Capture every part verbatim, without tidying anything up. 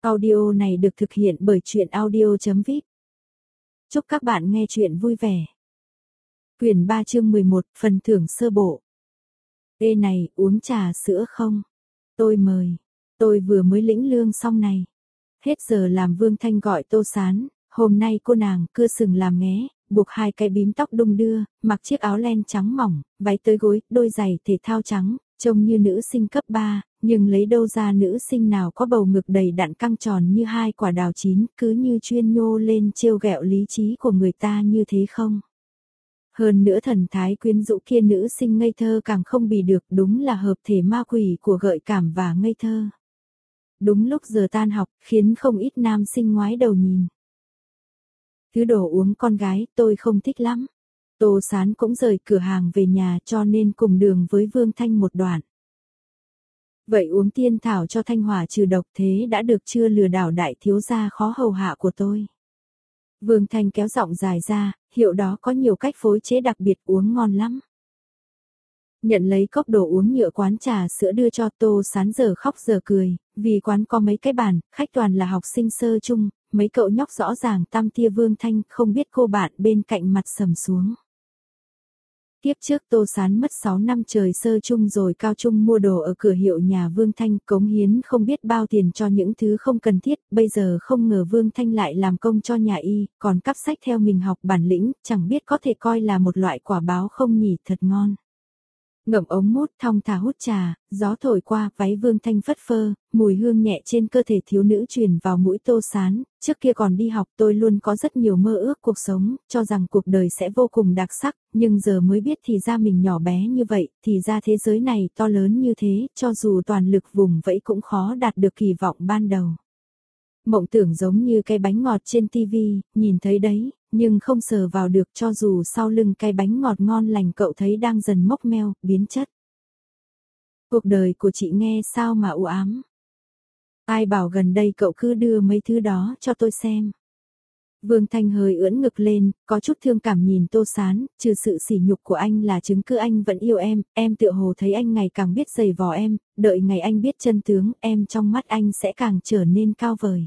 Audio này được thực hiện bởi truyện audio chấm vip. Chúc các bạn nghe truyện vui vẻ. Quyển ba chương mười một, phần thưởng sơ bộ. Ê này, uống trà sữa không? Tôi mời. Tôi vừa mới lĩnh lương xong này. Hết giờ làm Vương Thanh gọi Tô Sán. Hôm nay cô nàng cưa sừng làm nghé, buộc hai cái bím tóc đung đưa, mặc chiếc áo len trắng mỏng, váy tới gối, đôi giày thể thao trắng, trông như nữ sinh cấp ba, nhưng lấy đâu ra nữ sinh nào có bầu ngực đầy đặn căng tròn như hai quả đào chín, cứ như chuyên nhô lên trêu ghẹo lý trí của người ta như thế không? Hơn nữa thần thái quyến rũ kia nữ sinh ngây thơ càng không bì được, đúng là hợp thể ma quỷ của gợi cảm và ngây thơ. Đúng lúc giờ tan học, khiến không ít nam sinh ngoái đầu nhìn. Thứ đồ uống con gái tôi không thích lắm. Tô Sán cũng rời cửa hàng về nhà cho nên cùng đường với Vương Thanh một đoạn. Vậy uống tiên thảo cho thanh hỏa trừ độc thế đã được chưa, lừa đảo đại thiếu gia khó hầu hạ của tôi. Vương Thanh kéo giọng dài ra, hiệu đó có nhiều cách phối chế đặc biệt, uống ngon lắm. Nhận lấy cốc đồ uống nhựa quán trà sữa đưa cho Tô Sán, giờ khóc giờ cười, vì quán có mấy cái bàn, khách toàn là học sinh sơ chung, mấy cậu nhóc rõ ràng tăm tia. Vương Thanh không biết cô bạn bên cạnh mặt sầm xuống. Tiếp trước Tô Sán mất sáu năm trời sơ chung rồi cao trung mua đồ ở cửa hiệu nhà Vương Thanh, cống hiến không biết bao tiền cho những thứ không cần thiết, bây giờ không ngờ Vương Thanh lại làm công cho nhà y, còn cắp sách theo mình học bản lĩnh, chẳng biết có thể coi là một loại quả báo không nhỉ, thật ngon. Ngậm ống mút thong thả hút trà, gió thổi qua, váy Vương Thanh phất phơ, mùi hương nhẹ trên cơ thể thiếu nữ truyền vào mũi Tô Sán. Trước kia còn đi học tôi luôn có rất nhiều mơ ước cuộc sống, cho rằng cuộc đời sẽ vô cùng đặc sắc, nhưng giờ mới biết thì ra mình nhỏ bé như vậy, thì ra thế giới này to lớn như thế, cho dù toàn lực vùng vẫy cũng khó đạt được kỳ vọng ban đầu. Mộng tưởng giống như cái bánh ngọt trên tivi, nhìn thấy đấy, nhưng không sờ vào được, cho dù sau lưng cái bánh ngọt ngon lành cậu thấy đang dần mốc meo, biến chất. Cuộc đời của chị nghe sao mà u ám. Ai bảo gần đây cậu cứ đưa mấy thứ đó cho tôi xem. Vương Thanh hơi ưỡn ngực lên, có chút thương cảm nhìn Tô Sán, trừ sự sỉ nhục của anh là chứng cứ anh vẫn yêu em, em tựa hồ thấy anh ngày càng biết giày vò em, đợi ngày anh biết chân tướng, em trong mắt anh sẽ càng trở nên cao vời.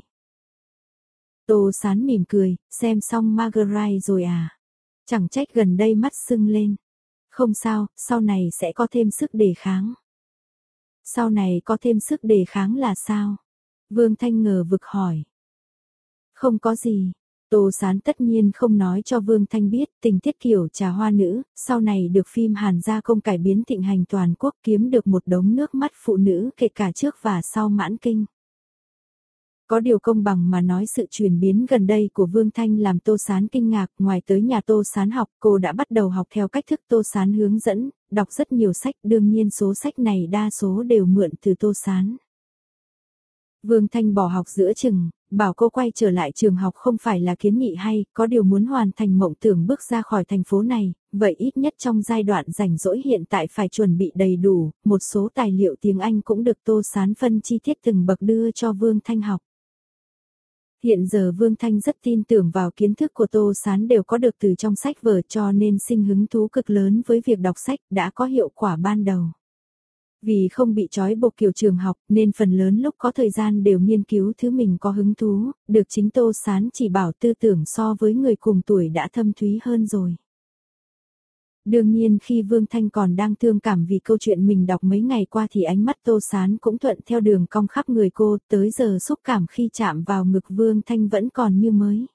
Tô Sán mỉm cười, xem xong Marguerite rồi à? Chẳng trách gần đây mắt sưng lên. Không sao, sau này sẽ có thêm sức đề kháng. Sau này có thêm sức đề kháng là sao? Vương Thanh ngờ vực hỏi. Không có gì. Tô Sán tất nhiên không nói cho Vương Thanh biết, tình tiết kiểu trà hoa nữ, sau này được phim Hàn gia công cải biến thịnh hành toàn quốc, kiếm được một đống nước mắt phụ nữ kể cả trước và sau mãn kinh. Có điều công bằng mà nói, sự chuyển biến gần đây của Vương Thanh làm Tô Sán kinh ngạc. Ngoài tới nhà Tô Sán học, cô đã bắt đầu học theo cách thức Tô Sán hướng dẫn, đọc rất nhiều sách, đương nhiên số sách này đa số đều mượn từ Tô Sán. Vương Thanh bỏ học giữa chừng, bảo cô quay trở lại trường học không phải là kiến nghị hay, có điều muốn hoàn thành mộng tưởng bước ra khỏi thành phố này, vậy ít nhất trong giai đoạn rảnh rỗi hiện tại phải chuẩn bị đầy đủ, một số tài liệu tiếng Anh cũng được Tô Sán phân chi tiết từng bậc đưa cho Vương Thanh học. Hiện giờ Vương Thanh rất tin tưởng vào kiến thức của Tô Sán đều có được từ trong sách vở, cho nên sinh hứng thú cực lớn với việc đọc sách, đã có hiệu quả ban đầu. Vì không bị trói buộc kiểu trường học nên phần lớn lúc có thời gian đều nghiên cứu thứ mình có hứng thú, được chính Tô Sán chỉ bảo tư tưởng so với người cùng tuổi đã thâm thúy hơn rồi. Đương nhiên khi Vương Thanh còn đang thương cảm vì câu chuyện mình đọc mấy ngày qua thì ánh mắt Tô Sán cũng thuận theo đường cong khắp người cô, tới giờ xúc cảm khi chạm vào ngực Vương Thanh vẫn còn như mới.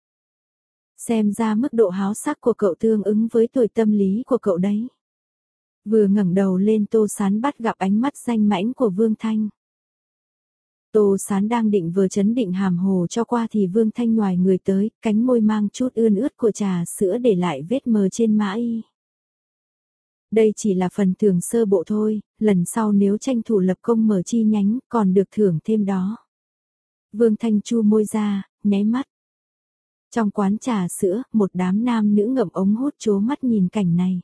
Xem ra mức độ háo sắc của cậu tương ứng với tuổi tâm lý của cậu đấy. Vừa ngẩng đầu lên Tô Sán bắt gặp ánh mắt danh mãnh của Vương Thanh. Tô Sán đang định vừa chấn định hàm hồ cho qua thì Vương Thanh nhoài người tới, cánh môi mang chút ươn ướt của trà sữa để lại vết mờ trên má y. Đây chỉ là phần thưởng sơ bộ thôi, lần sau nếu tranh thủ lập công mở chi nhánh còn được thưởng thêm đó. Vương Thanh chu môi ra, nháy mắt. Trong quán trà sữa, một đám nam nữ ngậm ống hút trố mắt nhìn cảnh này.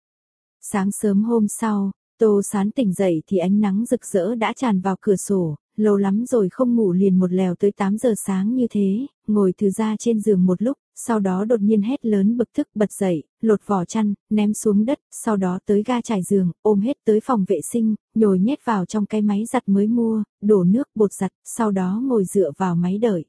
Sáng sớm hôm sau, Tô Sán tỉnh dậy thì ánh nắng rực rỡ đã tràn vào cửa sổ, lâu lắm rồi không ngủ liền một lèo tới tám giờ sáng như thế, ngồi từ ra trên giường một lúc, sau đó đột nhiên hét lớn bực tức bật dậy, lột vỏ chăn, ném xuống đất, sau đó tới ga trải giường, ôm hết tới phòng vệ sinh, nhồi nhét vào trong cái máy giặt mới mua, đổ nước bột giặt, sau đó ngồi dựa vào máy đợi.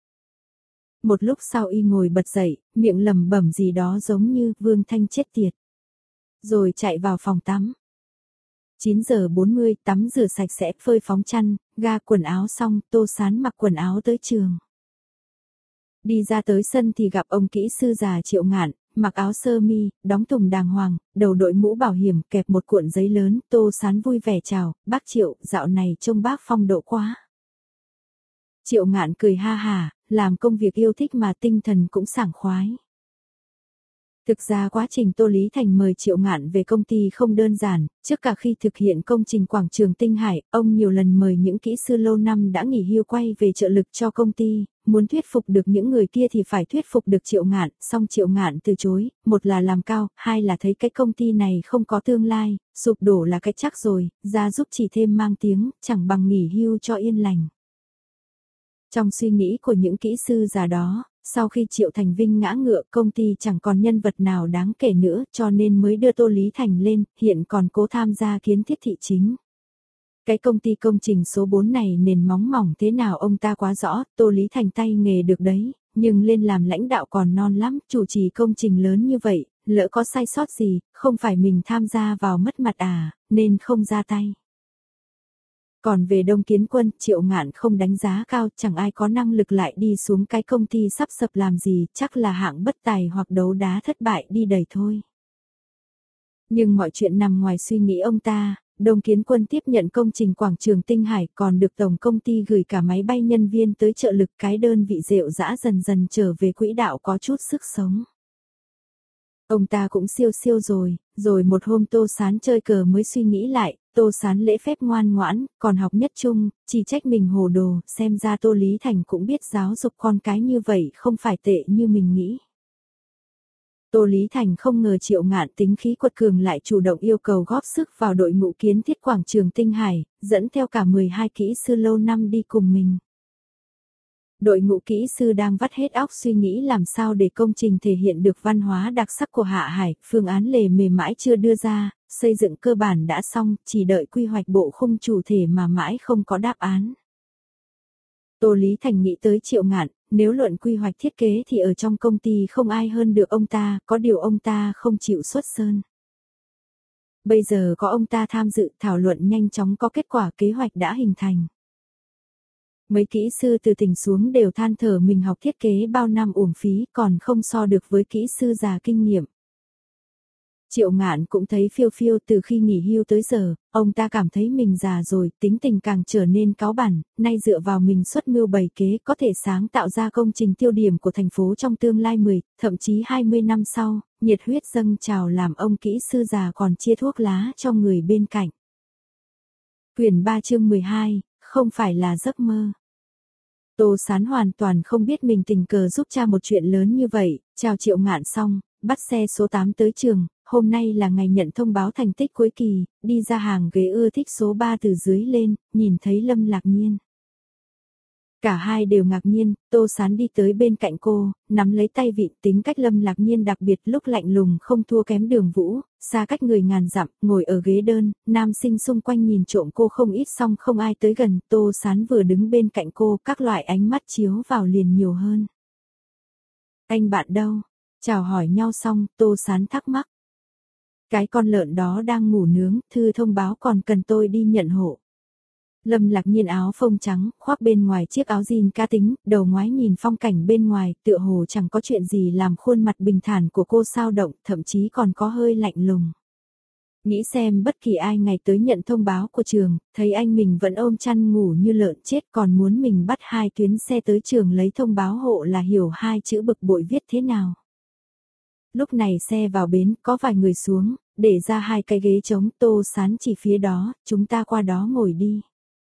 Một lúc sau y ngồi bật dậy, miệng lẩm bẩm gì đó giống như Vương Thanh chết tiệt. Rồi chạy vào phòng tắm. chín giờ bốn mươi, tắm rửa sạch sẽ, phơi phóng chăn, ga quần áo xong, Tô Sán mặc quần áo tới trường. Đi ra tới sân thì gặp ông kỹ sư già Triệu Ngạn, mặc áo sơ mi, đóng thùng đàng hoàng, đầu đội mũ bảo hiểm, kẹp một cuộn giấy lớn, Tô Sán vui vẻ chào, bác Triệu, dạo này trông bác phong độ quá. Triệu Ngạn cười ha hả, làm công việc yêu thích mà tinh thần cũng sảng khoái. Thực ra quá trình Tô Lý Thành mời Triệu Ngạn về công ty không đơn giản, trước cả khi thực hiện công trình quảng trường Tinh Hải, ông nhiều lần mời những kỹ sư lâu năm đã nghỉ hưu quay về trợ lực cho công ty, muốn thuyết phục được những người kia thì phải thuyết phục được Triệu Ngạn, song Triệu Ngạn từ chối, một là làm cao, hai là thấy cái công ty này không có tương lai, sụp đổ là cái chắc rồi, ra giúp chỉ thêm mang tiếng, chẳng bằng nghỉ hưu cho yên lành. Trong suy nghĩ của những kỹ sư già đó, sau khi Triệu Thành Vinh ngã ngựa công ty chẳng còn nhân vật nào đáng kể nữa cho nên mới đưa Tô Lý Thành lên, hiện còn cố tham gia kiến thiết thị chính. Cái công ty công trình số bốn này nền móng mỏng thế nào ông ta quá rõ, Tô Lý Thành tay nghề được đấy, nhưng lên làm lãnh đạo còn non lắm, chủ trì công trình lớn như vậy, lỡ có sai sót gì, không phải mình tham gia vào mất mặt à, nên không ra tay. Còn về Đông Kiến Quân, Triệu Ngạn không đánh giá cao, chẳng ai có năng lực lại đi xuống cái công ty sắp sập làm gì, chắc là hạng bất tài hoặc đấu đá thất bại đi đầy thôi. Nhưng mọi chuyện nằm ngoài suy nghĩ ông ta, Đông Kiến Quân tiếp nhận công trình quảng trường Tinh Hải còn được tổng công ty gửi cả máy bay nhân viên tới trợ lực, cái đơn vị rệu rã dần dần trở về quỹ đạo có chút sức sống. Ông ta cũng siêu siêu rồi, rồi một hôm Tô Sán chơi cờ mới suy nghĩ lại, Tô Sán lễ phép ngoan ngoãn, còn học nhất trung, chỉ trách mình hồ đồ, xem ra Tô Lý Thành cũng biết giáo dục con cái như vậy không phải tệ như mình nghĩ. Tô Lý Thành không ngờ Triệu Ngạn tính khí quật cường lại chủ động yêu cầu góp sức vào đội ngũ kiến thiết quảng trường Tinh Hải, dẫn theo cả mười hai kỹ sư lâu năm đi cùng mình. Đội ngũ kỹ sư đang vắt hết óc suy nghĩ làm sao để công trình thể hiện được văn hóa đặc sắc của Hạ Hải, phương án lề mề mãi chưa đưa ra, xây dựng cơ bản đã xong, chỉ đợi quy hoạch bộ khung chủ thể mà mãi không có đáp án. Tô Lý Thành nghĩ tới Triệu Ngạn, nếu luận quy hoạch thiết kế thì ở trong công ty không ai hơn được ông ta, có điều ông ta không chịu xuất sơn. Bây giờ có ông ta tham dự thảo luận nhanh chóng có kết quả kế hoạch đã hình thành. Mấy kỹ sư từ tỉnh xuống đều than thở mình học thiết kế bao năm uổng phí còn không so được với kỹ sư già kinh nghiệm. Triệu Ngạn cũng thấy phiêu phiêu từ khi nghỉ hưu tới giờ, ông ta cảm thấy mình già rồi, tính tình càng trở nên cáu bẳn, nay dựa vào mình xuất mưu bày kế có thể sáng tạo ra công trình tiêu điểm của thành phố trong tương lai mười, thậm chí hai mươi năm sau, nhiệt huyết dâng trào làm ông kỹ sư già còn chia thuốc lá cho người bên cạnh. Quyển ba chương mười hai, không phải là giấc mơ. Tô Sán hoàn toàn không biết mình tình cờ giúp cha một chuyện lớn như vậy, chào Triệu Ngạn xong, bắt xe số tám tới trường, hôm nay là ngày nhận thông báo thành tích cuối kỳ, đi ra hàng ghế ưa thích số ba từ dưới lên, nhìn thấy Lâm Lạc Nhiên. Cả hai đều ngạc nhiên, Tô Sán đi tới bên cạnh cô, nắm lấy tay vịn, tính cách Lâm Lạc Nhiên đặc biệt lúc lạnh lùng không thua kém Đường Vũ, xa cách người ngàn dặm, ngồi ở ghế đơn, nam sinh xung quanh nhìn trộm cô không ít song không ai tới gần, Tô Sán vừa đứng bên cạnh cô, các loại ánh mắt chiếu vào liền nhiều hơn. Anh bạn đâu? Chào hỏi nhau xong, Tô Sán thắc mắc. Cái con lợn đó đang ngủ nướng, thư thông báo còn cần tôi đi nhận hộ. Lâm Lạc Nhiên áo phông trắng, khoác bên ngoài chiếc áo jean cá tính, đầu ngoái nhìn phong cảnh bên ngoài, tựa hồ chẳng có chuyện gì làm khuôn mặt bình thản của cô sao động, thậm chí còn có hơi lạnh lùng. Nghĩ xem bất kỳ ai ngày tới nhận thông báo của trường, thấy anh mình vẫn ôm chăn ngủ như lợn chết còn muốn mình bắt hai tuyến xe tới trường lấy thông báo hộ là hiểu hai chữ bực bội viết thế nào. Lúc này xe vào bến, có vài người xuống, để ra hai cái ghế trống, Tô Sán chỉ phía đó, chúng ta qua đó ngồi đi.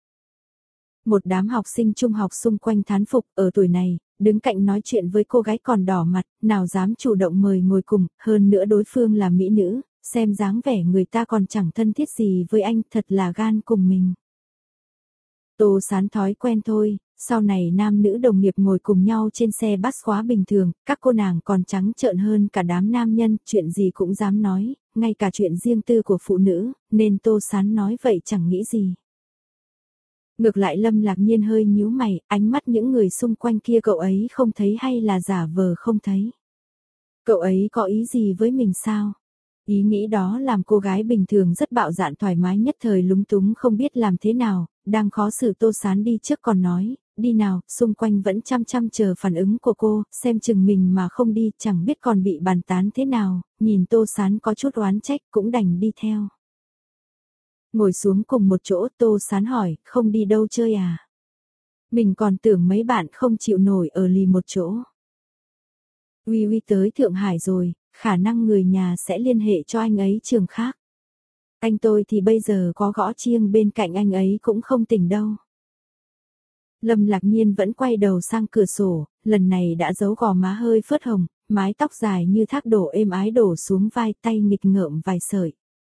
Một đám học sinh trung học xung quanh thán phục, ở tuổi này, đứng cạnh nói chuyện với cô gái còn đỏ mặt, nào dám chủ động mời ngồi cùng, hơn nữa đối phương là mỹ nữ, xem dáng vẻ người ta còn chẳng thân thiết gì với anh, thật là gan cùng mình. Tô Sán thói quen thôi, sau này nam nữ đồng nghiệp ngồi cùng nhau trên xe bus khóa bình thường, các cô nàng còn trắng trợn hơn cả đám nam nhân, chuyện gì cũng dám nói, ngay cả chuyện riêng tư của phụ nữ, nên Tô Sán nói vậy chẳng nghĩ gì. Ngược lại Lâm Lạc Nhiên hơi nhíu mày, ánh mắt những người xung quanh kia cậu ấy không thấy hay là giả vờ không thấy. Cậu ấy có ý gì với mình sao? Ý nghĩ đó làm cô gái bình thường rất bạo dạn thoải mái nhất thời lúng túng không biết làm thế nào, đang khó xử Tô Sán đi trước còn nói, đi nào, xung quanh vẫn chăm chăm chờ phản ứng của cô, xem chừng mình mà không đi chẳng biết còn bị bàn tán thế nào, nhìn Tô Sán có chút oán trách cũng đành đi theo. Ngồi xuống cùng một chỗ Tô Sán hỏi, không đi đâu chơi à? Mình còn tưởng mấy bạn không chịu nổi ở lì một chỗ. Uy Uy tới Thượng Hải rồi, khả năng người nhà sẽ liên hệ cho anh ấy trường khác. Anh tôi thì bây giờ có gõ chiêng bên cạnh anh ấy cũng không tỉnh đâu. Lâm Lạc Nhiên vẫn quay đầu sang cửa sổ, lần này đã giấu gò má hơi phớt hồng, mái tóc dài như thác đổ êm ái đổ xuống vai tay nghịch ngợm vài sợi.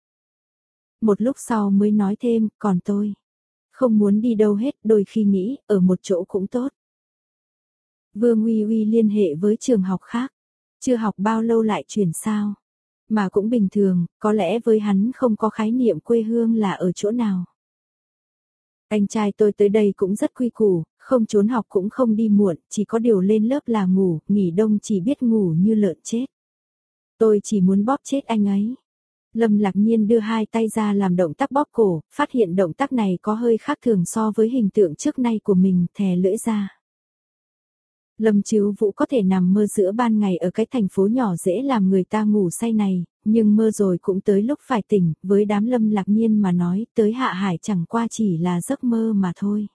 Một lúc sau mới nói thêm, còn tôi không muốn đi đâu hết, đôi khi nghĩ, ở một chỗ cũng tốt. Vương Uy Uy liên hệ với trường học khác, chưa học bao lâu lại chuyển sao. Mà cũng bình thường, có lẽ với hắn không có khái niệm quê hương là ở chỗ nào. Anh trai tôi tới đây cũng rất quy củ, không trốn học cũng không đi muộn, chỉ có điều lên lớp là ngủ, nghỉ đông chỉ biết ngủ như lợn chết. Tôi chỉ muốn bóp chết anh ấy. Lâm Lạc Nhiên đưa hai tay ra làm động tác bóp cổ, phát hiện động tác này có hơi khác thường so với hình tượng trước nay của mình, thè lưỡi ra. Lâm Chiếu Vũ có thể nằm mơ giữa ban ngày ở cái thành phố nhỏ dễ làm người ta ngủ say này, nhưng mơ rồi cũng tới lúc phải tỉnh, với đám Lâm Lạc Nhiên mà nói, tới Hạ Hải chẳng qua chỉ là giấc mơ mà thôi.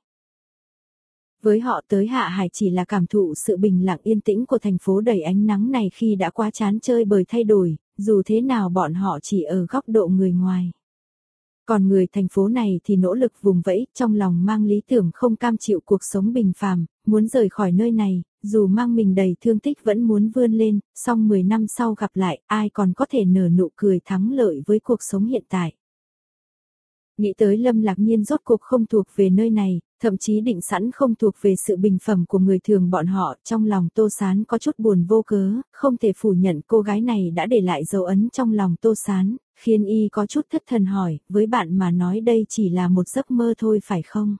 Với họ tới Hạ Hải chỉ là cảm thụ sự bình lặng yên tĩnh của thành phố đầy ánh nắng này khi đã quá chán chơi bời thay đổi, dù thế nào bọn họ chỉ ở góc độ người ngoài. Còn người thành phố này thì nỗ lực vùng vẫy, trong lòng mang lý tưởng không cam chịu cuộc sống bình phàm, muốn rời khỏi nơi này, dù mang mình đầy thương tích vẫn muốn vươn lên, song mười năm sau gặp lại, ai còn có thể nở nụ cười thắng lợi với cuộc sống hiện tại. Nghĩ tới Lâm Lạc Nhiên rốt cuộc không thuộc về nơi này, thậm chí định sẵn không thuộc về sự bình phẩm của người thường bọn họ, trong lòng Tô Sán có chút buồn vô cớ, không thể phủ nhận cô gái này đã để lại dấu ấn trong lòng Tô Sán, khiến y có chút thất thần hỏi, với bạn mà nói đây chỉ là một giấc mơ thôi phải không?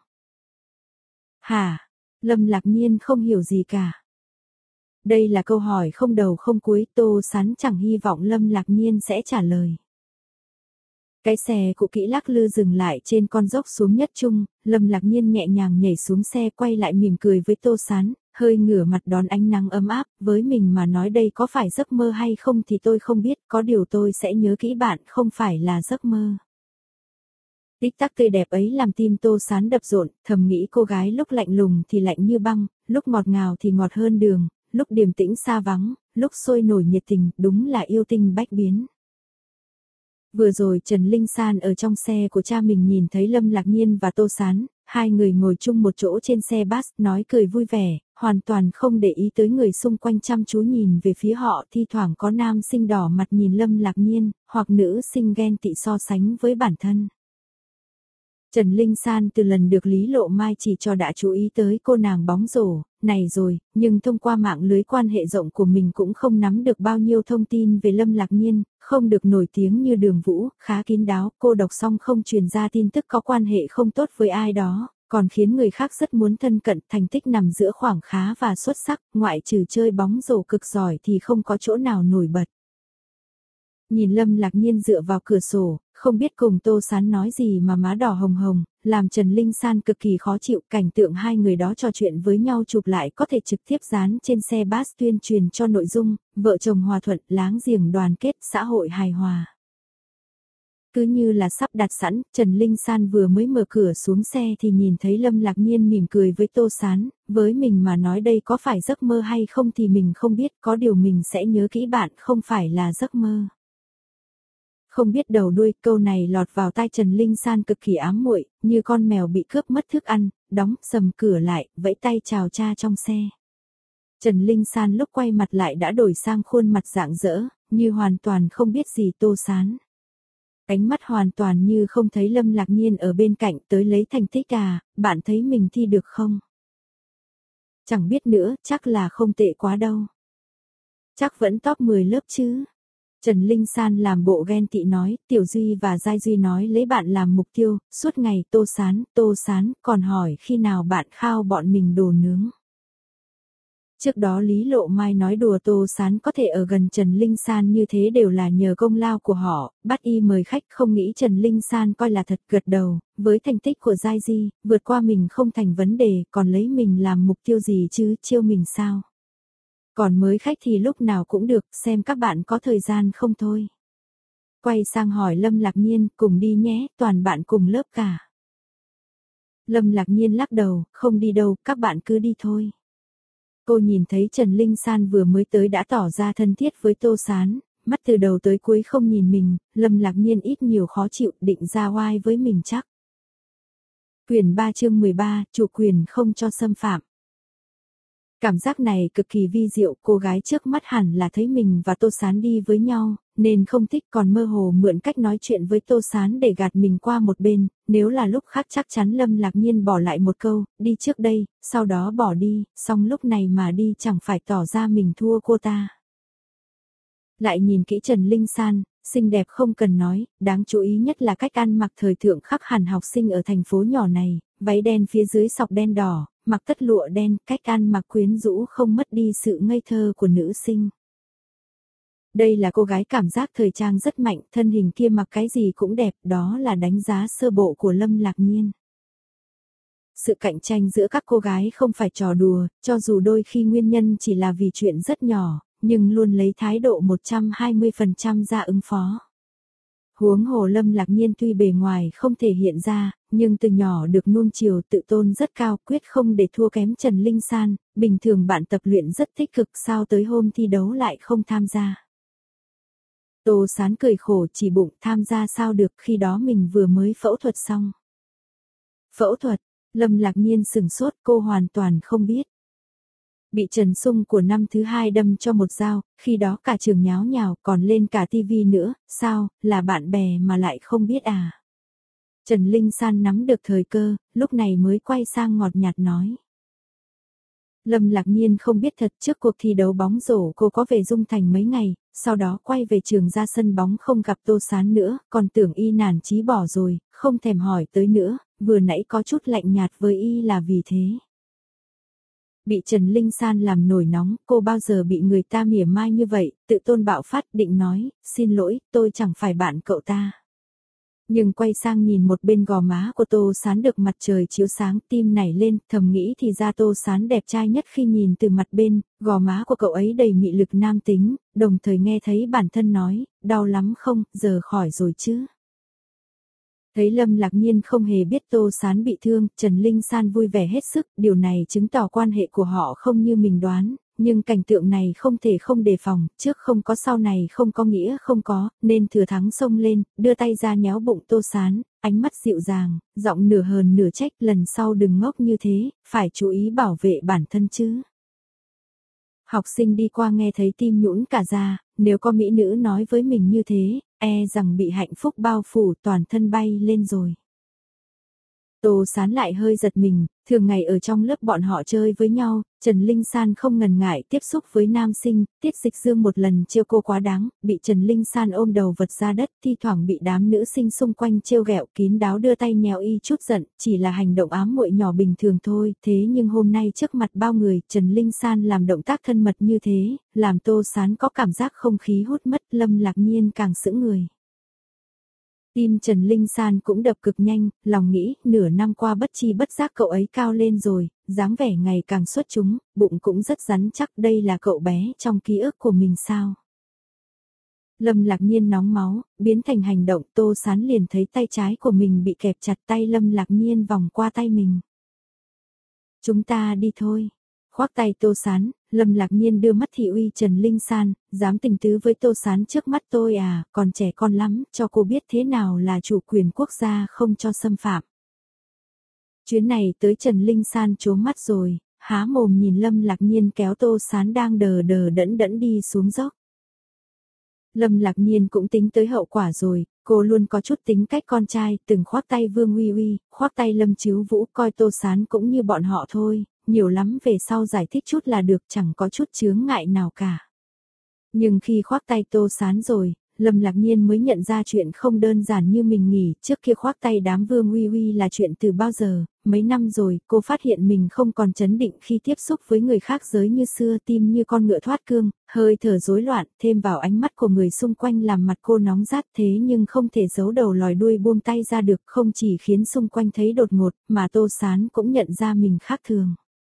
Hả? Lâm Lạc Nhiên không hiểu gì cả. Đây là câu hỏi không đầu không cuối, Tô Sán chẳng hy vọng Lâm Lạc Nhiên sẽ trả lời. Cái xe cũ kỹ lắc lư dừng lại trên con dốc xuống nhất trung, Lâm Lạc Nhiên nhẹ nhàng nhảy xuống xe quay lại mỉm cười với Tô Sán, hơi ngửa mặt đón ánh nắng ấm áp, với mình mà nói đây có phải giấc mơ hay không thì tôi không biết, có điều tôi sẽ nhớ kỹ bạn không phải là giấc mơ. Tích tắc tươi đẹp ấy làm tim Tô Sán đập rộn, thầm nghĩ cô gái lúc lạnh lùng thì lạnh như băng, lúc ngọt ngào thì ngọt hơn đường, lúc điềm tĩnh xa vắng, lúc sôi nổi nhiệt tình, đúng là yêu tinh bách biến. Vừa rồi Trần Linh San ở trong xe của cha mình nhìn thấy Lâm Lạc Nhiên và Tô Sán, hai người ngồi chung một chỗ trên xe bus, nói cười vui vẻ, hoàn toàn không để ý tới người xung quanh chăm chú nhìn về phía họ, thi thoảng có nam sinh đỏ mặt nhìn Lâm Lạc Nhiên, hoặc nữ sinh ghen tị so sánh với bản thân. Trần Linh San từ lần được Lý Lộ Mai chỉ cho đã chú ý tới cô nàng bóng rổ, này rồi, nhưng thông qua mạng lưới quan hệ rộng của mình cũng không nắm được bao nhiêu thông tin về Lâm Lạc Nhiên, không được nổi tiếng như Đường Vũ, khá kín đáo, cô độc song không truyền ra tin tức có quan hệ không tốt với ai đó, còn khiến người khác rất muốn thân cận, thành tích nằm giữa khoảng khá và xuất sắc, ngoại trừ chơi bóng rổ cực giỏi thì không có chỗ nào nổi bật. Nhìn Lâm Lạc Nhiên dựa vào cửa sổ, không biết cùng Tô Sán nói gì mà má đỏ hồng hồng, làm Trần Linh San cực kỳ khó chịu, cảnh tượng hai người đó trò chuyện với nhau chụp lại có thể trực tiếp dán trên xe bus tuyên truyền cho nội dung, vợ chồng hòa thuận, láng giềng đoàn kết, xã hội hài hòa. Cứ như là sắp đặt sẵn, Trần Linh San vừa mới mở cửa xuống xe thì nhìn thấy Lâm Lạc Nhiên mỉm cười với Tô Sán, với mình mà nói đây có phải giấc mơ hay không thì mình không biết, có điều mình sẽ nhớ kỹ bạn không phải là giấc mơ. Không biết đầu đuôi, câu này lọt vào tai Trần Linh San cực kỳ ám muội, như con mèo bị cướp mất thức ăn, đóng sầm cửa lại, vẫy tay chào cha trong xe. Trần Linh San lúc quay mặt lại đã đổi sang khuôn mặt rạng rỡ, như hoàn toàn không biết gì Tô Sán. Ánh mắt hoàn toàn như không thấy Lâm Lạc Nhiên ở bên cạnh, tới lấy thành tích à, bạn thấy mình thi được không? Chẳng biết nữa, chắc là không tệ quá đâu. Chắc vẫn top mười lớp chứ. Trần Linh San làm bộ ghen tị nói, Tiểu Duy và Giai Duy nói lấy bạn làm mục tiêu, suốt ngày tô sán, tô sán, còn hỏi khi nào bạn khao bọn mình đồ nướng. Trước đó Lý Lộ Mai nói đùa Tô Sán có thể ở gần Trần Linh San như thế đều là nhờ công lao của họ, bắt y mời khách không nghĩ Trần Linh San coi là thật gật đầu, với thành tích của Giai Di, vượt qua mình không thành vấn đề, còn lấy mình làm mục tiêu gì chứ, chiêu mình sao. Còn mới khách thì lúc nào cũng được, xem các bạn có thời gian không thôi. Quay sang hỏi Lâm Lạc Nhiên, cùng đi nhé, toàn bạn cùng lớp cả. Lâm Lạc Nhiên lắc đầu, không đi đâu, các bạn cứ đi thôi. Cô nhìn thấy Trần Linh San vừa mới tới đã tỏ ra thân thiết với Tô Sán, mắt từ đầu tới cuối không nhìn mình, Lâm Lạc Nhiên ít nhiều khó chịu định ra oai với mình chắc. Quyển ba chương mười ba, chủ quyền không cho xâm phạm. Cảm giác này cực kỳ vi diệu, cô gái trước mắt hẳn là thấy mình và Tô Sán đi với nhau, nên không thích còn mơ hồ mượn cách nói chuyện với Tô Sán để gạt mình qua một bên, nếu là lúc khác chắc chắn Lâm Lạc Nhiên bỏ lại một câu, đi trước đây, sau đó bỏ đi, xong lúc này mà đi chẳng phải tỏ ra mình thua cô ta. Lại nhìn kỹ Trần Linh San, xinh đẹp không cần nói, đáng chú ý nhất là cách ăn mặc thời thượng khắc hẳn học sinh ở thành phố nhỏ này, váy đen phía dưới sọc đen đỏ, mặc tất lụa đen, cách ăn mặc quyến rũ không mất đi sự ngây thơ của nữ sinh. Đây là cô gái cảm giác thời trang rất mạnh, thân hình kia mặc cái gì cũng đẹp, đó là đánh giá sơ bộ của Lâm Lạc Nhiên. Sự cạnh tranh giữa các cô gái không phải trò đùa, cho dù đôi khi nguyên nhân chỉ là vì chuyện rất nhỏ, nhưng luôn lấy thái độ một trăm hai mươi phần trăm ra ứng phó. Huống hồ Lâm Lạc Nhiên tuy bề ngoài không thể hiện ra, nhưng từ nhỏ được nuông chiều tự tôn rất cao, quyết không để thua kém Trần Linh San, bình thường bạn tập luyện rất tích cực sao tới hôm thi đấu lại không tham gia. Tô Sán cười khổ chỉ bụng tham gia sao được khi đó mình vừa mới phẫu thuật xong. Phẫu thuật, Lâm Lạc Nhiên sừng sốt cô hoàn toàn không biết. Bị Trần Sung của năm thứ hai đâm cho một dao, khi đó cả trường nháo nhào còn lên cả tivi nữa, sao, là bạn bè mà lại không biết à. Trần Linh San nắm được thời cơ, lúc này mới quay sang ngọt nhạt nói. Lâm Lạc Nhiên không biết thật trước cuộc thi đấu bóng rổ cô có về Dung Thành mấy ngày, sau đó quay về trường ra sân bóng không gặp Tô Sán nữa, còn tưởng y nản chí bỏ rồi, không thèm hỏi tới nữa, vừa nãy có chút lạnh nhạt với y là vì thế. Bị Trần Linh San làm nổi nóng, cô bao giờ bị người ta mỉa mai như vậy, tự tôn bạo phát định nói, xin lỗi, tôi chẳng phải bạn cậu ta. Nhưng quay sang nhìn một bên gò má của Tô Sán được mặt trời chiếu sáng, tim nảy lên, thầm nghĩ thì ra Tô Sán đẹp trai nhất khi nhìn từ mặt bên, gò má của cậu ấy đầy mị lực nam tính, đồng thời nghe thấy bản thân nói, đau lắm không, giờ khỏi rồi chứ. Thấy Lâm Lạc Nhiên không hề biết Tô Sán bị thương, Trần Linh San vui vẻ hết sức, điều này chứng tỏ quan hệ của họ không như mình đoán, nhưng cảnh tượng này không thể không đề phòng, trước không có sau này không có nghĩa không có, nên thừa thắng xông lên, đưa tay ra nhéo bụng Tô Sán, ánh mắt dịu dàng, giọng nửa hờn nửa trách, lần sau đừng ngốc như thế, phải chú ý bảo vệ bản thân chứ. Học sinh đi qua nghe thấy tim nhũn cả ra, nếu có mỹ nữ nói với mình như thế, e rằng bị hạnh phúc bao phủ toàn thân bay lên rồi. Tô Sán lại hơi giật mình, thường ngày ở trong lớp bọn họ chơi với nhau, Trần Linh San không ngần ngại tiếp xúc với nam sinh, Tiết Dịch Dương một lần trêu cô quá đáng, bị Trần Linh San ôm đầu vật ra đất, thi thoảng bị đám nữ sinh xung quanh trêu ghẹo kín đáo đưa tay nhéo y chút giận, chỉ là hành động ám muội nhỏ bình thường thôi, thế nhưng hôm nay trước mặt bao người, Trần Linh San làm động tác thân mật như thế, làm Tô Sán có cảm giác không khí hút mất, Lâm Lạc Nhiên càng sững người. Tim Trần Linh San cũng đập cực nhanh, lòng nghĩ, nửa năm qua bất chi bất giác cậu ấy cao lên rồi, dáng vẻ ngày càng xuất chúng, bụng cũng rất rắn chắc, đây là cậu bé trong ký ức của mình sao. Lâm Lạc Nhiên nóng máu, biến thành hành động, Tô Sán liền thấy tay trái của mình bị kẹp chặt, tay Lâm Lạc Nhiên vòng qua tay mình. Chúng ta đi thôi. Khoác tay Tô Sán, Lâm Lạc Nhiên đưa mắt thị uy Trần Linh San, dám tình tứ với Tô Sán trước mắt tôi à, còn trẻ con lắm, cho cô biết thế nào là chủ quyền quốc gia không cho xâm phạm. Chuyến này tới Trần Linh San trố mắt rồi, há mồm nhìn Lâm Lạc Nhiên kéo Tô Sán đang đờ đờ đẫn đẫn đi xuống dốc. Lâm Lạc Nhiên cũng tính tới hậu quả rồi, cô luôn có chút tính cách con trai, từng khoác tay Vương Uy Uy, khoác tay Lâm Chíu Vũ, coi Tô Sán cũng như bọn họ thôi, nhiều lắm về sau giải thích chút là được, chẳng có chút chướng ngại nào cả. Nhưng khi khoác tay Tô Sán rồi, Lâm Lạc Nhiên mới nhận ra chuyện không đơn giản như mình nghĩ, trước kia khoác tay đám Vương Uy Uy là chuyện từ bao giờ, mấy năm rồi, cô phát hiện mình không còn chấn định khi tiếp xúc với người khác giới như xưa, tim như con ngựa thoát cương, hơi thở rối loạn, thêm vào ánh mắt của người xung quanh làm mặt cô nóng rát, thế nhưng không thể giấu đầu lòi đuôi buông tay ra được, không chỉ khiến xung quanh thấy đột ngột, mà Tô Sán cũng nhận ra mình khác thường.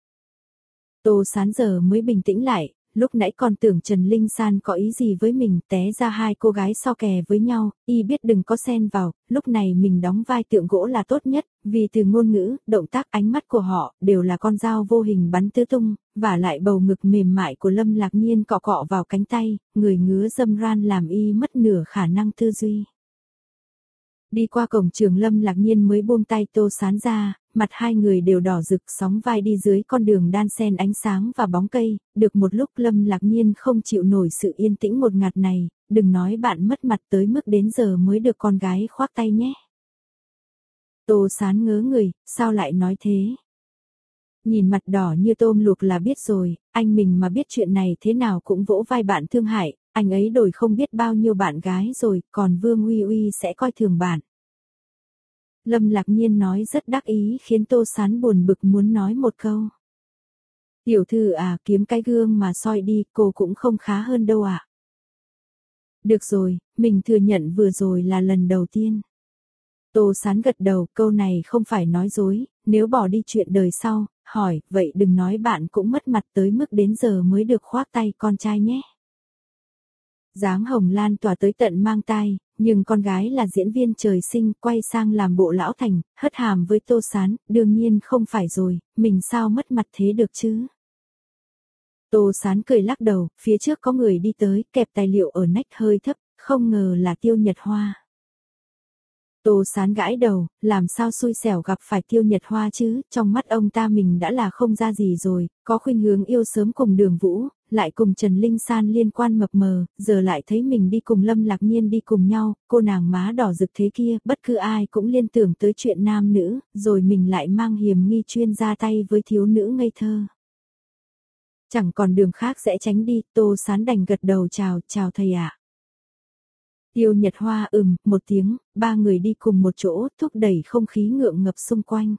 Tô Sán giờ mới bình tĩnh lại, lúc nãy còn tưởng Trần Linh San có ý gì với mình, té ra hai cô gái so kè với nhau, y biết đừng có xen vào, lúc này mình đóng vai tượng gỗ là tốt nhất, vì từ ngôn ngữ, động tác, ánh mắt của họ đều là con dao vô hình bắn tứ tung, và lại bầu ngực mềm mại của Lâm Lạc Nhiên cọ cọ vào cánh tay, người ngứa dâm ran làm y mất nửa khả năng tư duy. Đi qua cổng trường, Lâm Lạc Nhiên mới buông tay Tô Sán ra, mặt hai người đều đỏ rực, sóng vai đi dưới con đường đan xen ánh sáng và bóng cây, được một lúc Lâm Lạc Nhiên không chịu nổi sự yên tĩnh một ngạt này, đừng nói bạn mất mặt tới mức đến giờ mới được con gái khoác tay nhé. Tô Sán ngớ người, sao lại nói thế? Nhìn mặt đỏ như tôm luộc là biết rồi, anh mình mà biết chuyện này thế nào cũng vỗ vai bạn thương hại, anh ấy đổi không biết bao nhiêu bạn gái rồi, còn Vương Uy Uy sẽ coi thường bạn. Lâm Lạc Nhiên nói rất đắc ý khiến Tô Sán buồn bực muốn nói một câu. Tiểu thư à, kiếm cái gương mà soi đi, cô cũng không khá hơn đâu ạ. À. Được rồi, mình thừa nhận vừa rồi là lần đầu tiên. Tô Sán gật đầu, câu này không phải nói dối, nếu bỏ đi chuyện đời sau, hỏi, vậy đừng nói bạn cũng mất mặt tới mức đến giờ mới được khoác tay con trai nhé. Dáng hồng lan tỏa tới tận mang tai, nhưng con gái là diễn viên trời sinh, quay sang làm bộ lão thành, hất hàm với Tô Sán, đương nhiên không phải rồi, mình sao mất mặt thế được chứ. Tô Sán cười lắc đầu, phía trước có người đi tới, kẹp tài liệu ở nách hơi thấp, không ngờ là Tiêu Nhật Hoa. Tô Sán gãi đầu, làm sao xui xẻo gặp phải Tiêu Nhật Hoa chứ, trong mắt ông ta mình đã là không ra gì rồi, có khuynh hướng yêu sớm cùng Đường Vũ, lại cùng Trần Linh San liên quan mập mờ, giờ lại thấy mình đi cùng Lâm Lạc Nhiên đi cùng nhau, cô nàng má đỏ rực thế kia, bất cứ ai cũng liên tưởng tới chuyện nam nữ, rồi mình lại mang hiềm nghi chuyên ra tay với thiếu nữ ngây thơ. Chẳng còn đường khác sẽ tránh đi, Tô Sán đành gật đầu chào, chào thầy ạ. À. Tiêu Nhật Hoa ừm, một tiếng, ba người đi cùng một chỗ, thúc đẩy không khí ngượng ngập xung quanh.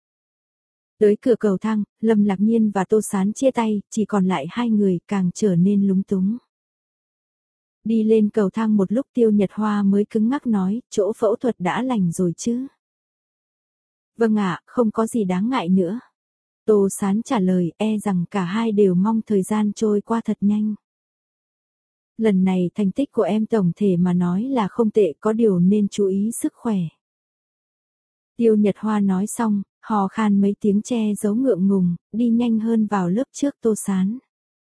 Tới cửa cầu thang, Lâm Lạc Nhiên và Tô Sán chia tay, chỉ còn lại hai người, càng trở nên lúng túng. Đi lên cầu thang một lúc Tiêu Nhật Hoa mới cứng ngắc nói, chỗ phẫu thuật đã lành rồi chứ? Vâng ạ, không có gì đáng ngại nữa. Tô Sán trả lời, e rằng cả hai đều mong thời gian trôi qua thật nhanh. Lần này thành tích của em tổng thể mà nói là không tệ, có điều nên chú ý sức khỏe. Tiêu Nhật Hoa nói xong, hò khan mấy tiếng che giấu ngượng ngùng, đi nhanh hơn vào lớp trước Tô Sán.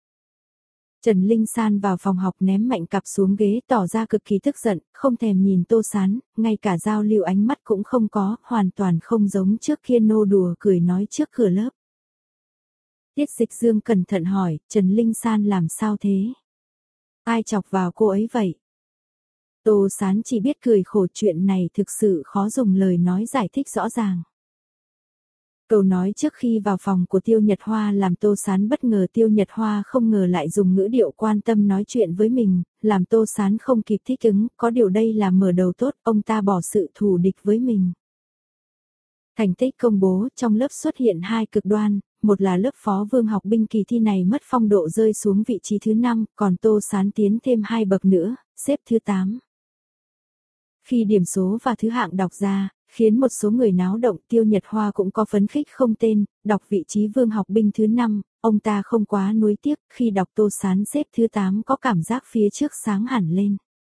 Trần Linh San vào phòng học ném mạnh cặp xuống ghế tỏ ra cực kỳ tức giận, không thèm nhìn Tô Sán, ngay cả giao lưu ánh mắt cũng không có, hoàn toàn không giống trước kia nô đùa cười nói trước cửa lớp. Tiết Dịch Dương cẩn thận hỏi, Trần Linh San làm sao thế? Ai chọc vào cô ấy vậy? Tô Sán chỉ biết cười khổ, chuyện này thực sự khó dùng lời nói giải thích rõ ràng. Câu nói trước khi vào phòng của Tiêu Nhật Hoa làm Tô Sán bất ngờ, Tiêu Nhật Hoa không ngờ lại dùng ngữ điệu quan tâm nói chuyện với mình, làm Tô Sán không kịp thích ứng, có điều đây là mở đầu tốt, ông ta bỏ sự thù địch với mình. Thành tích công bố, trong lớp xuất hiện hai cực đoan, một là lớp phó Vương học binh kỳ thi này mất phong độ rơi xuống vị trí thứ năm, còn Tô Sán tiến thêm hai bậc nữa, xếp thứ tám. Khi điểm số và thứ hạng đọc ra, khiến một số người náo động, Tiêu Nhật Hoa cũng có phấn khích không tên, đọc vị trí Vương học binh thứ năm, ông ta không quá nuối tiếc, khi đọc Tô Sán xếp thứ tám có cảm giác phía trước sáng hẳn lên.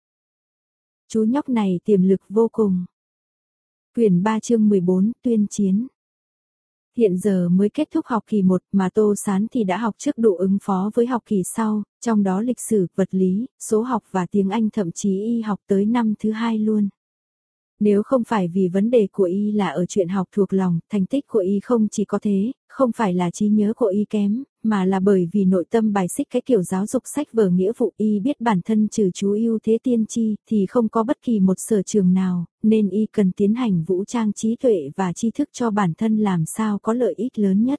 Chú nhóc này tiềm lực vô cùng. Quyển ba chương mười bốn, tuyên chiến. Hiện giờ mới kết thúc học kỳ một mà Tô Sán thì đã học trước đủ ứng phó với học kỳ sau, trong đó lịch sử, vật lý, số học và tiếng Anh, thậm chí y học tới năm thứ hai luôn. Nếu không phải vì vấn đề của y là ở chuyện học thuộc lòng, thành tích của y không chỉ có thế, không phải là trí nhớ của y kém, mà là bởi vì nội tâm bài xích cái kiểu giáo dục sách vở nghĩa vụ. Y biết bản thân trừ chú ưu thế tiên tri thì không có bất kỳ một sở trường nào, nên y cần tiến hành vũ trang trí tuệ và tri thức cho bản thân làm sao có lợi ích lớn nhất.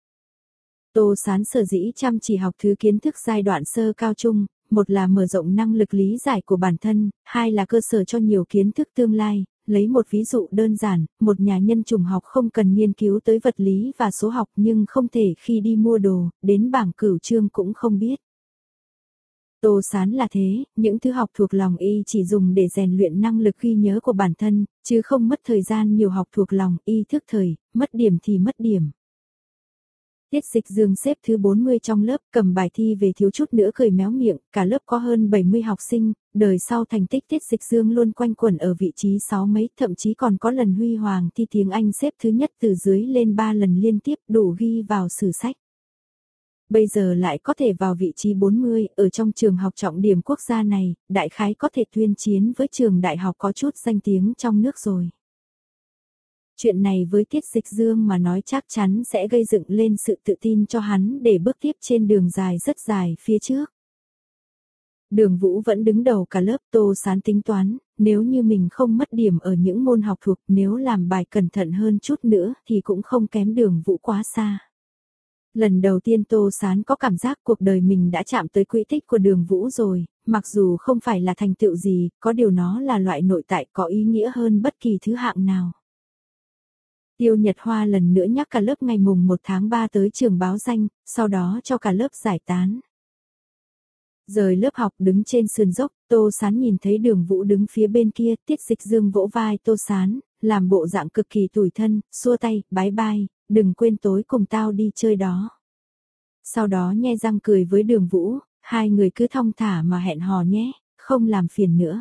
Tô Sán sở dĩ chăm chỉ học thứ kiến thức giai đoạn sơ cao trung, một là mở rộng năng lực lý giải của bản thân, hai là cơ sở cho nhiều kiến thức tương lai. Lấy một ví dụ đơn giản, một nhà nhân chủng học không cần nghiên cứu tới vật lý và số học nhưng không thể khi đi mua đồ, đến bảng cửu chương cũng không biết. Tô Sán là thế, những thứ học thuộc lòng y chỉ dùng để rèn luyện năng lực ghi nhớ của bản thân, chứ không mất thời gian nhiều học thuộc lòng. Y thức thời, mất điểm thì mất điểm. Tiết Dịch Dương xếp thứ bốn mươi trong lớp, cầm bài thi về thiếu chút nữa cười méo miệng, cả lớp có hơn bảy mươi học sinh, đời sau thành tích Tiết Dịch Dương luôn quanh quẩn ở vị trí sáu mấy, thậm chí còn có lần huy hoàng thi tiếng Anh xếp thứ nhất từ dưới lên ba lần liên tiếp, đủ ghi vào sử sách. Bây giờ lại có thể vào vị trí bốn mươi, ở trong trường học trọng điểm quốc gia này, đại khái có thể tuyên chiến với trường đại học có chút danh tiếng trong nước rồi. Chuyện này với Tiết Dịch Dương mà nói chắc chắn sẽ gây dựng lên sự tự tin cho hắn để bước tiếp trên đường dài rất dài phía trước. Đường Vũ vẫn đứng đầu cả lớp. Tô Sán tính toán, nếu như mình không mất điểm ở những môn học thuộc, nếu làm bài cẩn thận hơn chút nữa thì cũng không kém Đường Vũ quá xa. Lần đầu tiên Tô Sán có cảm giác cuộc đời mình đã chạm tới quỹ tích của Đường Vũ rồi, mặc dù không phải là thành tựu gì, có điều nó là loại nội tại có ý nghĩa hơn bất kỳ thứ hạng nào. Tiêu Nhật Hoa lần nữa nhắc cả lớp ngày mùng một tháng ba tới trường báo danh, sau đó cho cả lớp giải tán. Rời lớp học đứng trên sườn dốc, Tô Sán nhìn thấy Đường Vũ đứng phía bên kia. Tiết Dịch Dương vỗ vai Tô Sán, làm bộ dạng cực kỳ tủi thân, xua tay, bái bai, đừng quên tối cùng tao đi chơi đó. Sau đó nhe răng cười với Đường Vũ, hai người cứ thong thả mà hẹn hò nhé, không làm phiền nữa.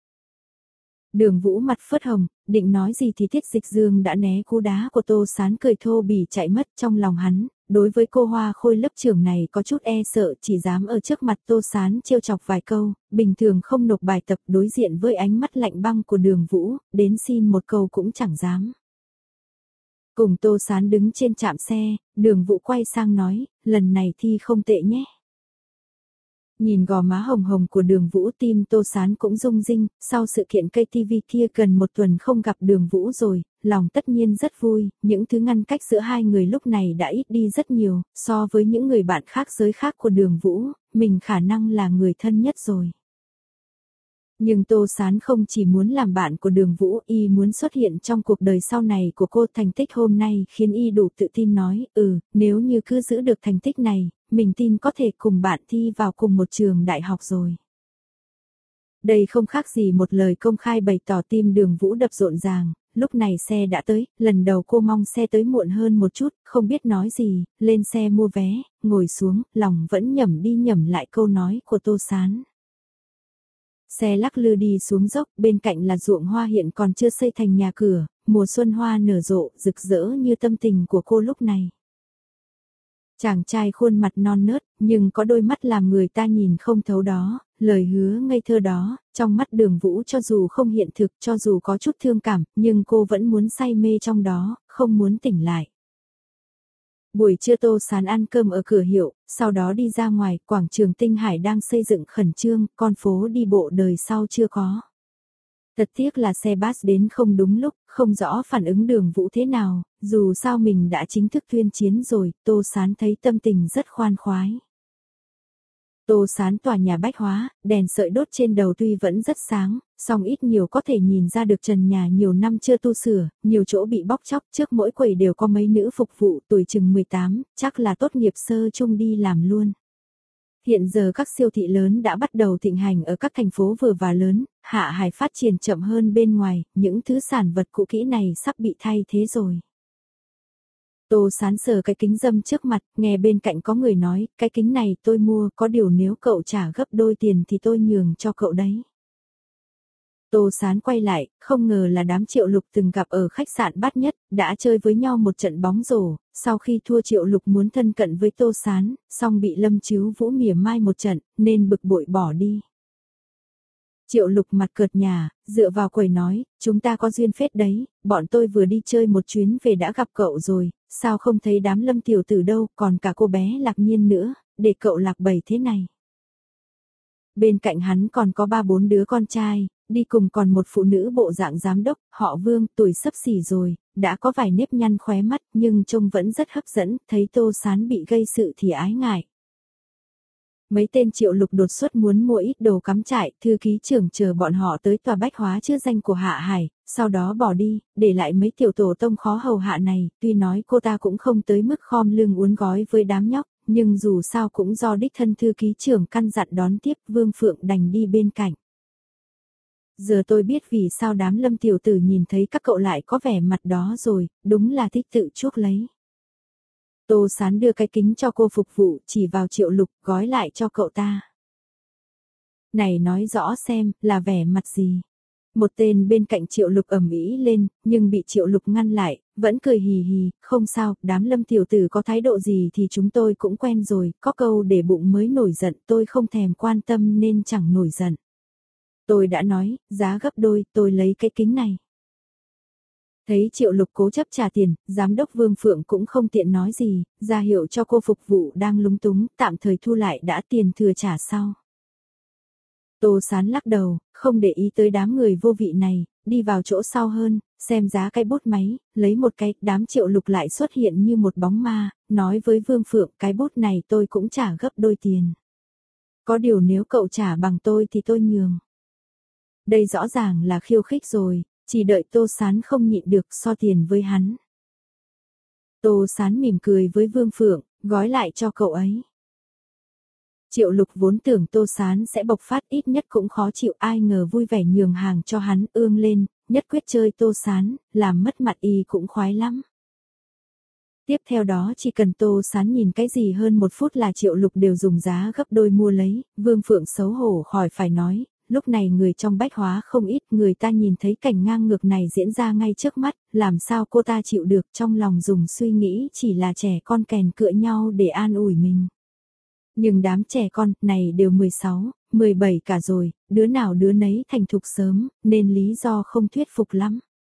Đường Vũ mặt phớt hồng, định nói gì thì Tiết Dịch Dương đã né cú đá của Tô Sán cười thô bỉ chạy mất. Trong lòng hắn, đối với cô Hoa Khôi lớp trưởng này có chút e sợ, chỉ dám ở trước mặt Tô Sán trêu chọc vài câu, bình thường không nộp bài tập. Đối diện với ánh mắt lạnh băng của Đường Vũ, đến xin một câu cũng chẳng dám. Cùng Tô Sán đứng trên trạm xe, Đường Vũ quay sang nói, lần này thi không tệ nhé. Nhìn gò má hồng hồng của Đường Vũ, tim Tô Sán cũng rung rinh. Sau sự kiện cây tivi kia gần một tuần không gặp Đường Vũ rồi, lòng tất nhiên rất vui. Những thứ ngăn cách giữa hai người lúc này đã ít đi rất nhiều. So với những người bạn khác giới khác của Đường Vũ, mình khả năng là người thân nhất rồi. Nhưng Tô Sán không chỉ muốn làm bạn của Đường Vũ, y muốn xuất hiện trong cuộc đời sau này của cô. Thành tích hôm nay khiến y đủ tự tin nói, ừ, nếu như cứ giữ được thành tích này, mình tin có thể cùng bạn thi vào cùng một trường đại học rồi. Đây không khác gì một lời công khai bày tỏ. Tim Đường Vũ đập rộn ràng, lúc này xe đã tới, lần đầu cô mong xe tới muộn hơn một chút, không biết nói gì, lên xe mua vé, ngồi xuống, lòng vẫn nhẩm đi nhẩm lại câu nói của Tô Sán. Xe lắc lư đi xuống dốc, bên cạnh là ruộng hoa hiện còn chưa xây thành nhà cửa, mùa xuân hoa nở rộ, rực rỡ như tâm tình của cô lúc này. Chàng trai khuôn mặt non nớt, nhưng có đôi mắt làm người ta nhìn không thấu đó, lời hứa ngây thơ đó, trong mắt Đường Vũ cho dù không hiện thực, cho dù có chút thương cảm, nhưng cô vẫn muốn say mê trong đó, không muốn tỉnh lại. Buổi trưa Tô Sán ăn cơm ở cửa hiệu, sau đó đi ra ngoài. Quảng trường Tinh Hải đang xây dựng khẩn trương, con phố đi bộ đời sau chưa có. Thật tiếc là xe bus đến không đúng lúc, không rõ phản ứng Đường Vũ thế nào, dù sao mình đã chính thức tuyên chiến rồi. Tô Sán thấy tâm tình rất khoan khoái. Tô Sán tòa nhà bách hóa, đèn sợi đốt trên đầu tuy vẫn rất sáng, song ít nhiều có thể nhìn ra được trần nhà nhiều năm chưa tu sửa, nhiều chỗ bị bóc chóc. Trước mỗi quầy đều có mấy nữ phục vụ tuổi chừng mười tám, chắc là tốt nghiệp sơ chung đi làm luôn. Hiện giờ các siêu thị lớn đã bắt đầu thịnh hành ở các thành phố vừa và lớn, Hạ Hải phát triển chậm hơn bên ngoài, những thứ sản vật cũ kỹ này sắp bị thay thế rồi. Tô Sán sờ cái kính râm trước mặt, nghe bên cạnh có người nói, cái kính này tôi mua, có điều nếu cậu trả gấp đôi tiền thì tôi nhường cho cậu đấy. Tô Sán quay lại, không ngờ là đám Triệu Lục từng gặp ở khách sạn Bát Nhất, đã chơi với nhau một trận bóng rổ. Sau khi thua Triệu Lục muốn thân cận với Tô Sán, song bị Lâm Chíu Vũ mỉa mai một trận, nên bực bội bỏ đi. Triệu Lục mặt cợt nhả, dựa vào quầy nói, chúng ta có duyên phết đấy, bọn tôi vừa đi chơi một chuyến về đã gặp cậu rồi, sao không thấy đám Lâm tiểu tử đâu, còn cả cô bé Lạc Nhiên nữa, để cậu lạc bầy thế này. Bên cạnh hắn còn có ba bốn đứa con trai, đi cùng còn một phụ nữ bộ dạng giám đốc, họ Vương, tuổi xấp xỉ rồi, đã có vài nếp nhăn khóe mắt nhưng trông vẫn rất hấp dẫn, thấy Tô Sán bị gây sự thì ái ngại. Mấy tên Triệu Lục đột xuất muốn mua ít đồ cắm trại, thư ký trưởng chờ bọn họ tới tòa bách hóa chữa danh của Hạ Hải, sau đó bỏ đi, để lại mấy tiểu tổ tông khó hầu hạ này, tuy nói cô ta cũng không tới mức khom lưng uốn gói với đám nhóc, nhưng dù sao cũng do đích thân thư ký trưởng căn dặn đón tiếp, Vương Phượng đành đi bên cạnh. Giờ tôi biết vì sao đám Lâm tiểu tử nhìn thấy các cậu lại có vẻ mặt đó rồi, đúng là thích tự chuốc lấy. Tô Sán đưa cái kính cho cô phục vụ, chỉ vào Triệu Lục, gói lại cho cậu ta. Này nói rõ xem, là vẻ mặt gì? Một tên bên cạnh Triệu Lục ầm ĩ lên, nhưng bị Triệu Lục ngăn lại, vẫn cười hì hì, không sao, đám Lâm tiểu tử có thái độ gì thì chúng tôi cũng quen rồi, có câu để bụng mới nổi giận, tôi không thèm quan tâm nên chẳng nổi giận. Tôi đã nói, giá gấp đôi, tôi lấy cái kính này. Thấy Triệu Lục cố chấp trả tiền, giám đốc Vương Phượng cũng không tiện nói gì, ra hiệu cho cô phục vụ đang lúng túng, tạm thời thu lại đã, tiền thừa trả sau. Tô Sán lắc đầu, không để ý tới đám người vô vị này, đi vào chỗ sau hơn, xem giá cái bút máy, lấy một cái, đám Triệu Lục lại xuất hiện như một bóng ma, nói với Vương Phượng, cái bút này tôi cũng trả gấp đôi tiền. Có điều nếu cậu trả bằng tôi thì tôi nhường. Đây rõ ràng là khiêu khích rồi, chỉ đợi Tô Sán không nhịn được so tiền với hắn. Tô Sán mỉm cười với Vương Phượng, gói lại cho cậu ấy. Triệu Lục vốn tưởng Tô Sán sẽ bộc phát, ít nhất cũng khó chịu, ai ngờ vui vẻ nhường hàng cho hắn, ương lên, nhất quyết chơi Tô Sán, làm mất mặt y cũng khoái lắm. Tiếp theo đó chỉ cần Tô Sán nhìn cái gì hơn một phút là Triệu Lục đều dùng giá gấp đôi mua lấy, Vương Phượng xấu hổ khỏi phải nói. Lúc này người trong bách hóa không ít, người ta nhìn thấy cảnh ngang ngược này diễn ra ngay trước mắt, làm sao cô ta chịu được, trong lòng dùng suy nghĩ chỉ là trẻ con kèn cựa nhau để an ủi mình. Nhưng đám trẻ con này đều mười sáu, mười bảy cả rồi, đứa nào đứa nấy thành thục sớm, nên lý do không thuyết phục lắm.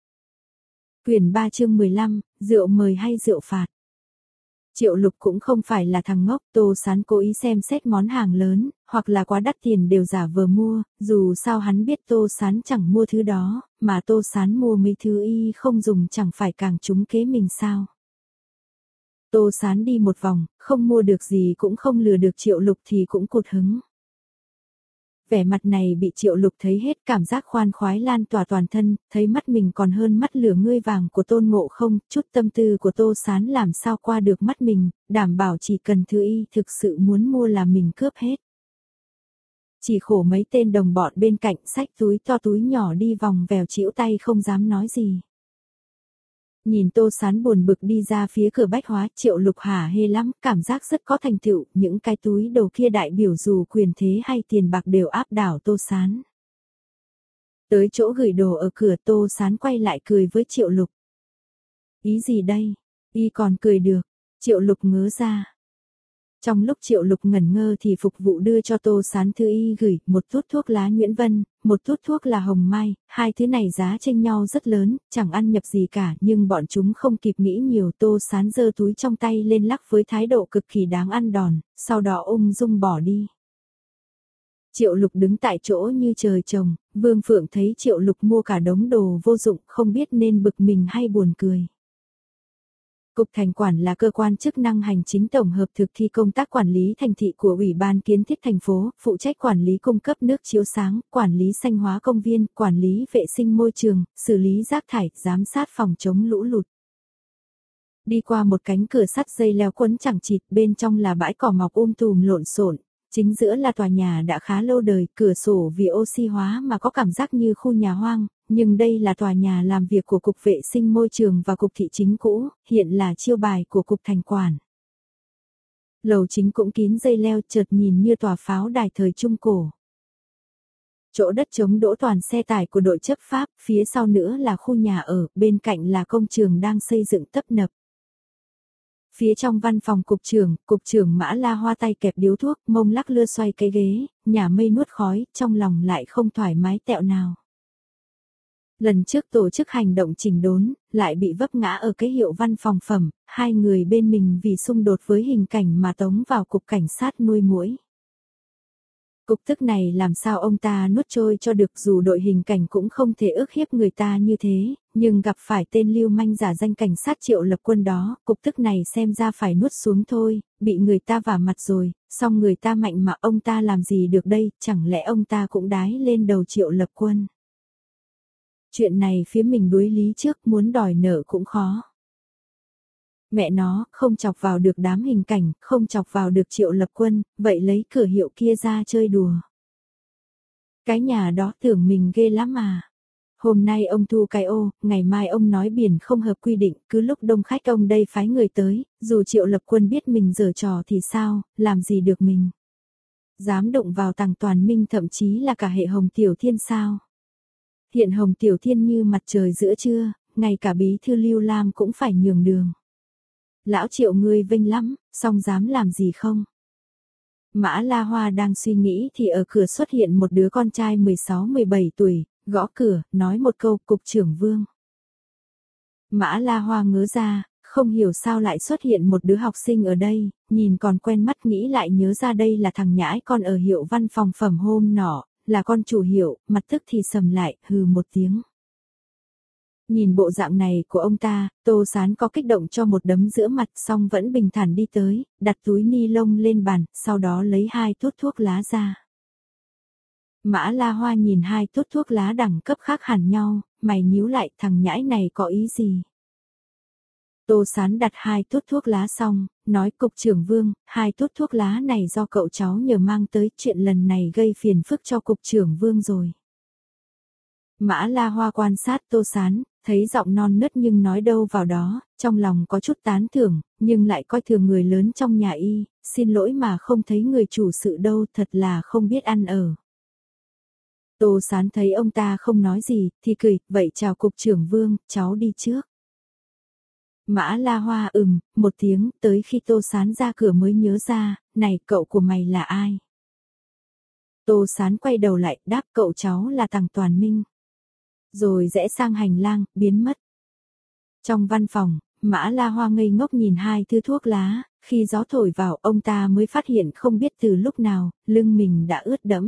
Quyển ba chương mười lăm, rượu mời hay rượu phạt. Triệu Lục cũng không phải là thằng ngốc, Tô Sán cố ý xem xét món hàng lớn, hoặc là quá đắt tiền đều giả vờ mua, dù sao hắn biết Tô Sán chẳng mua thứ đó, mà Tô Sán mua mấy thứ y không dùng chẳng phải càng trúng kế mình sao. Tô Sán đi một vòng, không mua được gì cũng không lừa được Triệu Lục thì cũng cụt hứng. Vẻ mặt này bị Triệu Lục thấy hết, cảm giác khoan khoái lan tỏa toàn thân, thấy mắt mình còn hơn mắt lửa ngươi vàng của Tôn Ngộ Không, chút tâm tư của Tô Sán làm sao qua được mắt mình, đảm bảo chỉ cần thứ y thực sự muốn mua là mình cướp hết. Chỉ khổ mấy tên đồng bọn bên cạnh xách túi to túi nhỏ đi vòng vèo chĩu tay không dám nói gì. Nhìn Tô Sán buồn bực đi ra phía cửa bách hóa, Triệu Lục hả hê lắm, cảm giác rất có thành tựu, những cái túi đồ kia đại biểu dù quyền thế hay tiền bạc đều áp đảo Tô Sán. Tới chỗ gửi đồ ở cửa, Tô Sán quay lại cười với Triệu Lục. Ý gì đây? Y còn cười được. Triệu Lục ngớ ra. Trong lúc Triệu Lục ngẩn ngơ thì phục vụ đưa cho Tô Sán thư y gửi, một thuốc thuốc lá Nguyễn Vân, một thuốc thuốc là Hồng Mai, hai thứ này giá chênh nhau rất lớn, chẳng ăn nhập gì cả, nhưng bọn chúng không kịp nghĩ nhiều. Tô Sán giơ túi trong tay lên lắc với thái độ cực kỳ đáng ăn đòn, sau đó ung dung bỏ đi. Triệu Lục đứng tại chỗ như trời trồng, Vương Phượng thấy Triệu Lục mua cả đống đồ vô dụng, không biết nên bực mình hay buồn cười. Cục Thành quản là cơ quan chức năng hành chính tổng hợp thực thi công tác quản lý thành thị của Ủy ban Kiến thiết thành phố, phụ trách quản lý cung cấp nước chiếu sáng, quản lý xanh hóa công viên, quản lý vệ sinh môi trường, xử lý rác thải, giám sát phòng chống lũ lụt. Đi qua một cánh cửa sắt dây leo quấn chẳng chịt, bên trong là bãi cỏ mọc um tùm lộn xộn. Chính giữa là tòa nhà đã khá lâu đời, cửa sổ vì oxy hóa mà có cảm giác như khu nhà hoang, nhưng đây là tòa nhà làm việc của Cục Vệ sinh Môi trường và Cục Thị chính cũ, hiện là chiêu bài của Cục Thành quản. Lầu chính cũng kín dây leo, chợt nhìn như tòa pháo đài thời Trung Cổ. Chỗ đất trống đỗ toàn xe tải của đội chấp pháp, phía sau nữa là khu nhà ở, bên cạnh là công trường đang xây dựng tấp nập. Phía trong văn phòng cục trưởng, cục trưởng Mã La Hoa tay kẹp điếu thuốc, mông lắc lưa xoay cái ghế, nhả mây nuốt khói, trong lòng lại không thoải mái tẹo nào. Lần trước tổ chức hành động chỉnh đốn, lại bị vấp ngã ở cái hiệu văn phòng phẩm, hai người bên mình vì xung đột với hình cảnh mà tống vào cục cảnh sát nuôi muỗi. Cục tức này làm sao ông ta nuốt trôi cho được, dù đội hình cảnh cũng không thể ức hiếp người ta như thế, nhưng gặp phải tên lưu manh giả danh cảnh sát Triệu Lập Quân đó, cục tức này xem ra phải nuốt xuống thôi, bị người ta vả mặt rồi, song người ta mạnh mà ông ta làm gì được đây, chẳng lẽ ông ta cũng đái lên đầu Triệu Lập Quân. Chuyện này phía mình đuối lý trước, muốn đòi nợ cũng khó. Mẹ nó, không chọc vào được đám hình cảnh, không chọc vào được Triệu Lập Quân, vậy lấy cửa hiệu kia ra chơi đùa. Cái nhà đó tưởng mình ghê lắm mà. Hôm nay ông thu cái ô, ngày mai ông nói biển không hợp quy định, cứ lúc đông khách ông đây phái người tới, dù Triệu Lập Quân biết mình giở trò thì sao, làm gì được mình. Dám động vào Tằng Toàn Minh, thậm chí là cả hệ Hồng Tiểu Thiên sao. Hiện Hồng Tiểu Thiên như mặt trời giữa trưa, ngay cả bí thư Lưu Lam cũng phải nhường đường. Lão Triệu ngươi vênh lắm, song dám làm gì không? Mã La Hoa đang suy nghĩ thì ở cửa xuất hiện một đứa con trai mười sáu mười bảy tuổi, gõ cửa, nói một câu, cục trưởng Vương. Mã La Hoa ngớ ra, không hiểu sao lại xuất hiện một đứa học sinh ở đây, nhìn còn quen mắt, nghĩ lại nhớ ra đây là thằng nhãi con ở hiệu văn phòng phẩm hôm nọ, là con chủ hiệu, mặt tức thì sầm lại, hừ một tiếng. Nhìn bộ dạng này của ông ta, Tô Sán có kích động cho một đấm giữa mặt, xong vẫn bình thản đi tới, đặt túi ni lông lên bàn, sau đó lấy hai thuốc thuốc lá ra. Mã La Hoa nhìn hai thuốc thuốc lá đẳng cấp khác hẳn nhau, mày nhíu lại, thằng nhãi này có ý gì? Tô Sán đặt hai thuốc thuốc lá xong, nói cục trưởng Vương, hai thuốc thuốc lá này do cậu cháu nhờ mang tới, chuyện lần này gây phiền phức cho cục trưởng Vương rồi. Mã La Hoa quan sát Tô Sán, thấy giọng non nớt nhưng nói đâu vào đó, trong lòng có chút tán thưởng, nhưng lại coi thường người lớn trong nhà y, xin lỗi mà không thấy người chủ sự đâu, thật là không biết ăn ở. Tô Sán thấy ông ta không nói gì, thì cười, vậy chào cục trưởng Vương, cháu đi trước. Mã La Hoa ừm, một tiếng, tới khi Tô Sán ra cửa mới nhớ ra, này cậu của mày là ai? Tô Sán quay đầu lại, đáp cậu cháu là Tằng Toàn Minh. Rồi rẽ sang hành lang, biến mất. Trong văn phòng, Mã La Hoa ngây ngốc nhìn hai thứ thuốc lá, khi gió thổi vào ông ta mới phát hiện không biết từ lúc nào, lưng mình đã ướt đẫm.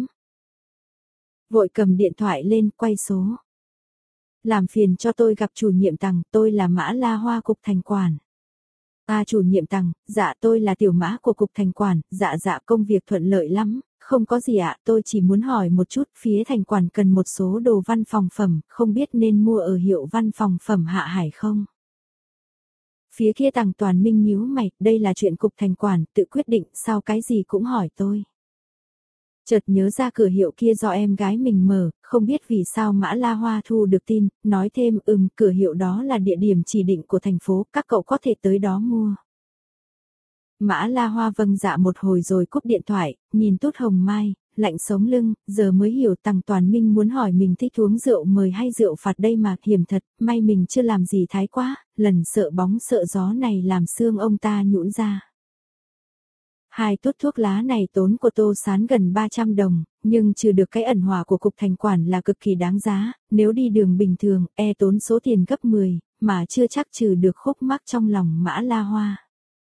Vội cầm điện thoại lên, quay số. Làm phiền cho tôi gặp chủ nhiệm Tằng, tôi là Mã La Hoa cục thành quản. À chủ nhiệm Tằng, dạ tôi là tiểu mã của cục thành quản, dạ dạ công việc thuận lợi lắm, không có gì ạ, tôi chỉ muốn hỏi một chút, phía thành quản cần một số đồ văn phòng phẩm, không biết nên mua ở hiệu văn phòng phẩm Hạ Hải không? Phía kia Tằng Toàn Minh nhíu mày, đây là chuyện cục thành quản, tự quyết định, sao cái gì cũng hỏi tôi. Chợt nhớ ra cửa hiệu kia do em gái mình mở, không biết vì sao Mã La Hoa thu được tin, nói thêm ừm cửa hiệu đó là địa điểm chỉ định của thành phố, các cậu có thể tới đó mua. Mã La Hoa vâng dạ một hồi rồi cúp điện thoại, nhìn Tút Hồng Mai, lạnh sống lưng, giờ mới hiểu Tằng Toàn Minh muốn hỏi mình thích uống rượu mời hay rượu phạt đây mà, hiểm thật, may mình chưa làm gì thái quá, lần sợ bóng sợ gió này làm xương ông ta nhũn ra. Hai tuốt thuốc lá này tốn của Tô Sán gần ba trăm đồng, nhưng trừ được cái ẩn hỏa của cục thành quản là cực kỳ đáng giá, nếu đi đường bình thường, e tốn số tiền gấp mười, mà chưa chắc trừ được khúc mắc trong lòng Mã La Hoa.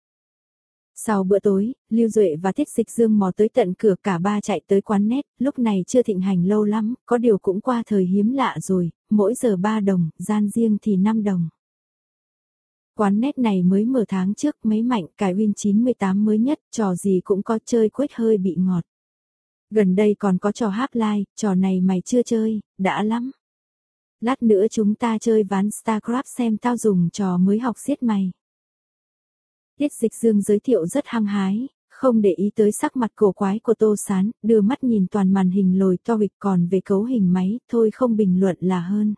Sau bữa tối, Lưu Duệ và Tiết Dịch Dương mò tới tận cửa, cả ba chạy tới quán nét, lúc này chưa thịnh hành lâu lắm, có điều cũng qua thời hiếm lạ rồi, mỗi giờ ba đồng, gian riêng thì năm đồng. Quán nét này mới mở tháng trước, máy mạnh, cải Win chín mươi tám mới nhất, trò gì cũng có, chơi quếch hơi bị ngọt. Gần đây còn có trò Half-Life, trò này mày chưa chơi, đã lắm. Lát nữa chúng ta chơi ván StarCraft xem tao dùng trò mới học giết mày. Tiết Dịch Dương giới thiệu rất hăng hái, không để ý tới sắc mặt cổ quái của Tô Sán, đưa mắt nhìn toàn màn hình lồi to bịch, còn về cấu hình máy, thôi không bình luận là hơn.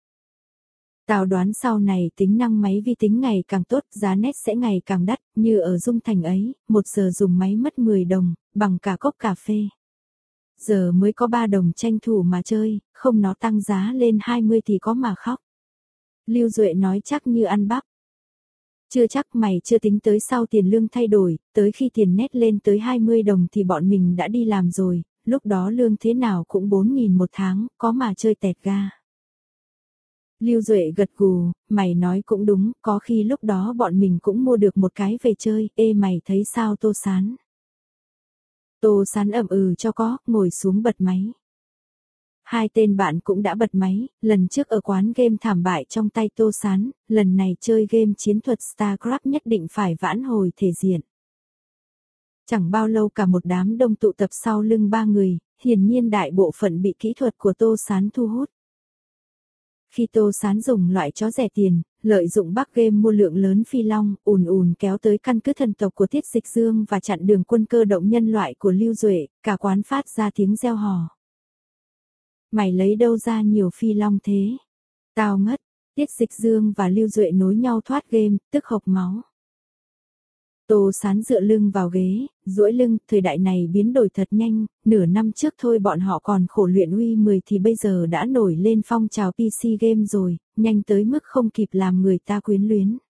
Tao đoán sau này tính năng máy vi tính ngày càng tốt, giá nét sẽ ngày càng đắt, như ở Dung Thành ấy, một giờ dùng máy mất mười đồng, bằng cả cốc cà phê. Giờ mới có ba đồng tranh thủ mà chơi, không nó tăng giá lên hai mươi thì có mà khóc. Lưu Duệ nói chắc như ăn bắp. Chưa chắc, mày chưa tính tới sau tiền lương thay đổi, tới khi tiền net lên tới hai mươi đồng thì bọn mình đã đi làm rồi, lúc đó lương thế nào cũng bốn nghìn một tháng, có mà chơi tẹt ga. Lưu Duệ gật gù, mày nói cũng đúng, có khi lúc đó bọn mình cũng mua được một cái về chơi, ê mày thấy sao Tô Sán? Tô Sán ậm ừ cho có, ngồi xuống bật máy. Hai tên bạn cũng đã bật máy, lần trước ở quán game thảm bại trong tay Tô Sán, lần này chơi game chiến thuật StarCraft nhất định phải vãn hồi thể diện. Chẳng bao lâu cả một đám đông tụ tập sau lưng ba người, hiển nhiên đại bộ phận bị kỹ thuật của Tô Sán thu hút. Khi Tô Sán dùng loại chó rẻ tiền, lợi dụng bug game mua lượng lớn phi long, ùn ùn kéo tới căn cứ thần tộc của Tiết Dịch Dương và chặn đường quân cơ động nhân loại của Lưu Duệ, cả quán phát ra tiếng reo hò. Mày lấy đâu ra nhiều phi long thế? Tao ngất, Tiết Dịch Dương và Lưu Duệ nối nhau thoát game, tức hộc máu. Tô Sán dựa lưng vào ghế, duỗi lưng, thời đại này biến đổi thật nhanh, nửa năm trước thôi bọn họ còn khổ luyện uy mười thì bây giờ đã nổi lên phong trào pê xê game rồi, nhanh tới mức không kịp làm người ta quyến luyến.